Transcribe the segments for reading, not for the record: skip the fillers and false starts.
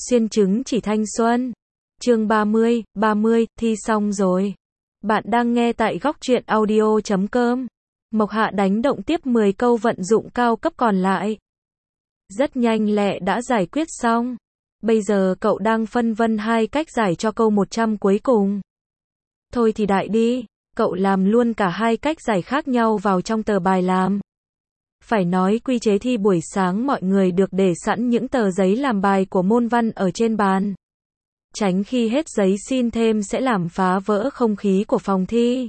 Xuyên chứng chỉ thanh xuân. Chương 30, thi xong rồi. Bạn đang nghe tại góc truyện audio.com. Mộc Hạ đánh động tiếp 10 câu vận dụng cao cấp còn lại. Rất nhanh lẹ đã giải quyết xong. Bây giờ cậu đang phân vân hai cách giải cho câu 100 cuối cùng. Thôi thì đại đi, cậu làm luôn cả hai cách giải khác nhau vào trong tờ bài làm. Phải nói quy chế thi buổi sáng mọi người được để sẵn những tờ giấy làm bài của môn văn ở trên bàn. Tránh khi hết giấy xin thêm sẽ làm phá vỡ không khí của phòng thi.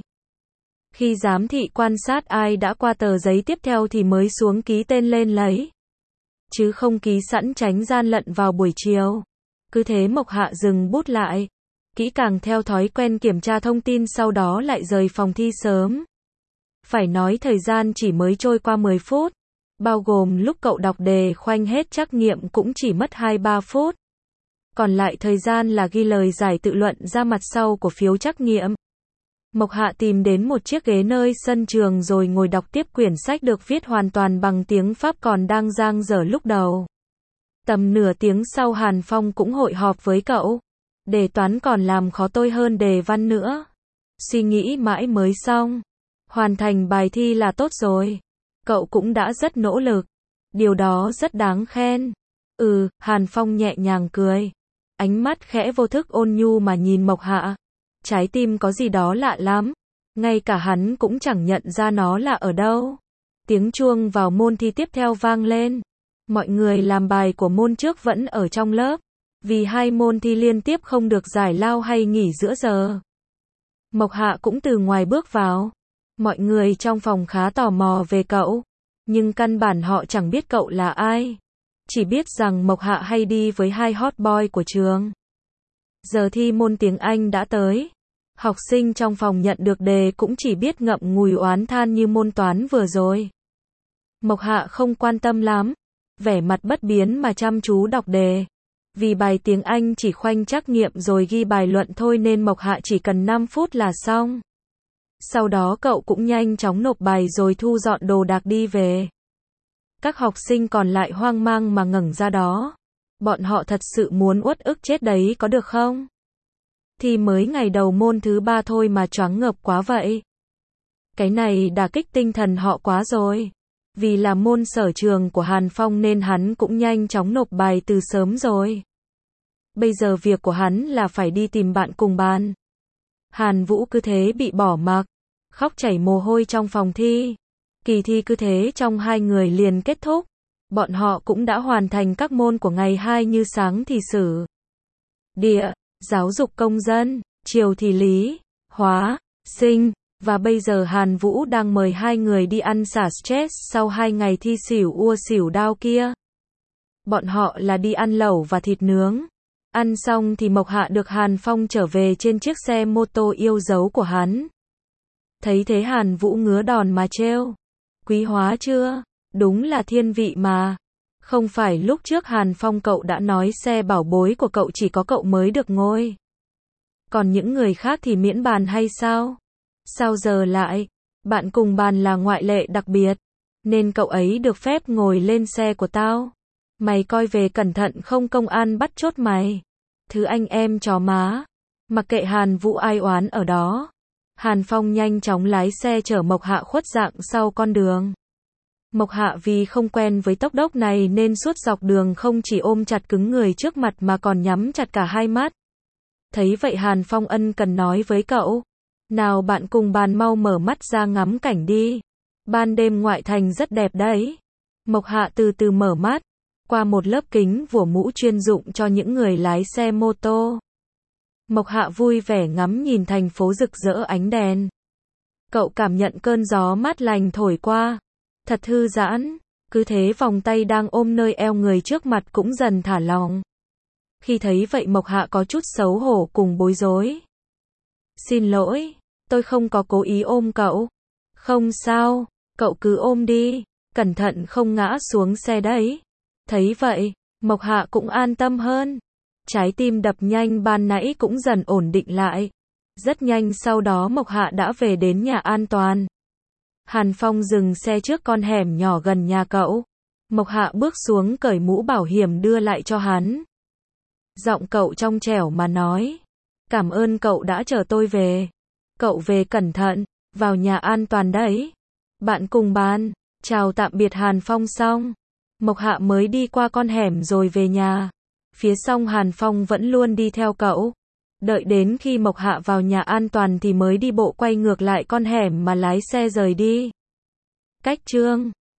Khi giám thị quan sát ai đã qua tờ giấy tiếp theo thì mới xuống ký tên lên lấy. Chứ không ký sẵn tránh gian lận vào buổi chiều. Cứ thế Mộc Hạ dừng bút lại. Kỹ càng theo thói quen kiểm tra thông tin sau đó lại rời phòng thi sớm. Phải nói thời gian chỉ mới trôi qua 10 phút. Bao gồm lúc cậu đọc đề khoanh hết trắc nghiệm cũng chỉ mất 2-3 phút. Còn lại thời gian là ghi lời giải tự luận ra mặt sau của phiếu trắc nghiệm. Mộc Hạ tìm đến một chiếc ghế nơi sân trường rồi ngồi đọc tiếp quyển sách được viết hoàn toàn bằng tiếng Pháp còn đang dang dở lúc đầu. Tầm nửa tiếng sau Hàn Phong cũng hội họp với cậu. Đề toán còn làm khó tôi hơn đề văn nữa. Suy nghĩ mãi mới xong. Hoàn thành bài thi là tốt rồi. Cậu cũng đã rất nỗ lực. Điều đó rất đáng khen. Hàn Phong nhẹ nhàng cười. Ánh mắt khẽ vô thức ôn nhu mà nhìn Mộc Hạ. Trái tim có gì đó lạ lắm. Ngay cả hắn cũng chẳng nhận ra nó là ở đâu. Tiếng chuông vào môn thi tiếp theo vang lên. Mọi người làm bài của môn trước vẫn ở trong lớp. Vì hai môn thi liên tiếp không được giải lao hay nghỉ giữa giờ. Mộc Hạ cũng từ ngoài bước vào. Mọi người trong phòng khá tò mò về cậu. Nhưng căn bản họ chẳng biết cậu là ai. Chỉ biết rằng Mộc Hạ hay đi với hai hot boy của trường. Giờ thi môn tiếng Anh đã tới. Học sinh trong phòng nhận được đề cũng chỉ biết ngậm ngùi oán than như môn toán vừa rồi. Mộc Hạ không quan tâm lắm. Vẻ mặt bất biến mà chăm chú đọc đề. Vì bài tiếng Anh chỉ khoanh trắc nghiệm rồi ghi bài luận thôi nên Mộc Hạ chỉ cần 5 phút là xong. Sau đó cậu cũng nhanh chóng nộp bài rồi thu dọn đồ đạc đi về. Các học sinh còn lại hoang mang mà ngẩng ra đó. Bọn họ thật sự muốn uất ức chết đấy có được không? Thì mới ngày đầu môn thứ 3 thôi mà choáng ngợp quá vậy. Cái này đả kích tinh thần họ quá rồi. Vì là môn sở trường của Hàn Phong nên hắn cũng nhanh chóng nộp bài từ sớm rồi. Bây giờ việc của hắn là phải đi tìm bạn cùng bàn. Hàn Vũ cứ thế bị bỏ mặc. Khóc chảy mồ hôi trong phòng thi. Kỳ thi cứ thế trong 2 người liền kết thúc. Bọn họ cũng đã hoàn thành các môn của ngày 2 như sáng thì sử, địa, giáo dục công dân, chiều thì lý, hóa, sinh. Và bây giờ Hàn Vũ đang mời 2 người đi ăn xả stress sau 2 ngày thi xỉu ua xỉu đao kia. Bọn họ là đi ăn lẩu và thịt nướng. Ăn xong thì Mộc Hạ được Hàn Phong trở về trên chiếc xe mô tô yêu dấu của hắn. Thấy thế Hàn Vũ ngứa đòn mà trêu. Quý hóa chưa? Đúng là thiên vị mà. Không phải lúc trước Hàn Phong cậu đã nói xe bảo bối của cậu chỉ có cậu mới được ngồi. Còn những người khác thì miễn bàn hay sao? Sao giờ lại? Bạn cùng bàn là ngoại lệ đặc biệt. Nên cậu ấy được phép ngồi lên xe của tao. Mày coi về cẩn thận không công an bắt chốt mày. Thứ anh em chó má. Mặc kệ Hàn Vũ ai oán ở đó. Hàn Phong nhanh chóng lái xe chở Mộc Hạ khuất dạng sau con đường. Mộc Hạ vì không quen với tốc độ này nên suốt dọc đường không chỉ ôm chặt cứng người trước mặt mà còn nhắm chặt cả hai mắt. Thấy vậy Hàn Phong ân cần nói với cậu. Nào bạn cùng bàn mau mở mắt ra ngắm cảnh đi. Ban đêm ngoại thành rất đẹp đấy. Mộc Hạ từ từ mở mắt. Qua một lớp kính vủa mũ chuyên dụng cho những người lái xe mô tô. Mộc Hạ vui vẻ ngắm nhìn thành phố rực rỡ ánh đèn. Cậu cảm nhận cơn gió mát lành thổi qua. Thật thư giãn. Cứ thế vòng tay đang ôm nơi eo người trước mặt cũng dần thả lỏng. Khi thấy vậy Mộc Hạ có chút xấu hổ cùng bối rối. Xin lỗi, tôi không có cố ý ôm cậu. Không sao, cậu cứ ôm đi. Cẩn thận không ngã xuống xe đấy. Thấy vậy, Mộc Hạ cũng an tâm hơn. Trái tim đập nhanh ban nãy cũng dần ổn định lại. Rất nhanh sau đó Mộc Hạ đã về đến nhà an toàn. Hàn Phong dừng xe trước con hẻm nhỏ gần nhà cậu. Mộc Hạ bước xuống cởi mũ bảo hiểm đưa lại cho hắn. Giọng cậu trong trẻo mà nói. Cảm ơn cậu đã chở tôi về. Cậu về cẩn thận, vào nhà an toàn đấy. Bạn cùng bàn, chào tạm biệt Hàn Phong xong. Mộc Hạ mới đi qua con hẻm rồi về nhà. Phía sau Hàn Phong vẫn luôn đi theo cậu. Đợi đến khi Mộc Hạ vào nhà an toàn thì mới đi bộ quay ngược lại con hẻm mà lái xe rời đi. Cách chương